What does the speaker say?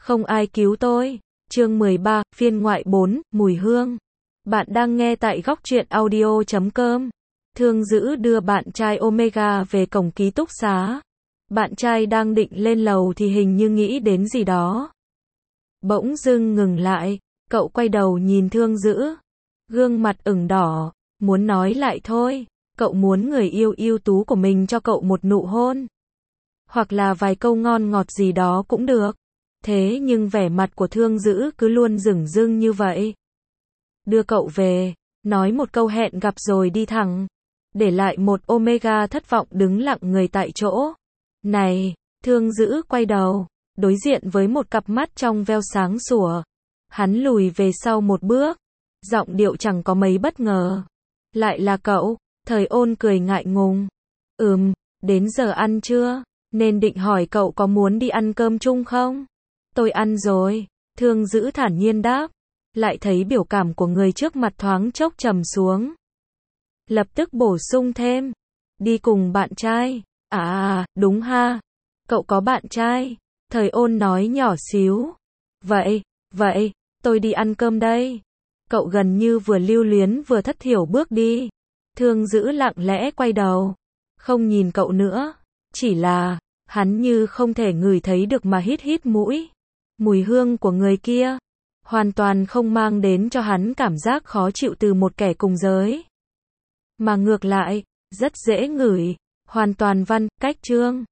Không ai cứu tôi. Chương 13, phiên ngoại 4, mùi hương. Bạn đang nghe tại góc truyện audio.com. Thương Dữ đưa bạn trai Omega về cổng ký túc xá. Bạn trai đang định lên lầu thì hình như nghĩ đến gì đó. Bỗng dưng ngừng lại, cậu quay đầu nhìn Thương Dữ. Gương mặt ửng đỏ, muốn nói lại thôi. Cậu muốn người yêu ưu tú của mình cho cậu một nụ hôn. Hoặc là vài câu ngon ngọt gì đó cũng được. Thế nhưng vẻ mặt của Thương Dữ cứ luôn dửng dưng như vậy. Đưa cậu về, nói một câu hẹn gặp rồi đi thẳng. Để lại một Omega thất vọng đứng lặng người tại chỗ. Này, Thương Dữ quay đầu, đối diện với một cặp mắt trong veo sáng sủa. Hắn lùi về sau một bước, giọng điệu chẳng có mấy bất ngờ. Lại là cậu, Thời Ôn cười ngại ngùng. Đến giờ ăn chưa? Nên định hỏi cậu có muốn đi ăn cơm chung không? Tôi ăn rồi, Thương Dữ thản nhiên đáp. Lại thấy biểu cảm của người trước mặt thoáng chốc trầm xuống. Lập tức bổ sung thêm. Đi cùng bạn trai. Đúng ha. Cậu có bạn trai. Thời Ôn nói nhỏ xíu. Vậy, tôi đi ăn cơm đây. Cậu gần như vừa lưu luyến vừa thất thiểu bước đi. Thương Dữ lặng lẽ quay đầu. Không nhìn cậu nữa. Chỉ là, hắn như không thể ngửi thấy được mà hít mũi. Mùi hương của người kia. Hoàn toàn không mang đến cho hắn cảm giác khó chịu từ một kẻ cùng giới. Mà ngược lại, rất dễ ngửi. Hoàn toàn cách chương.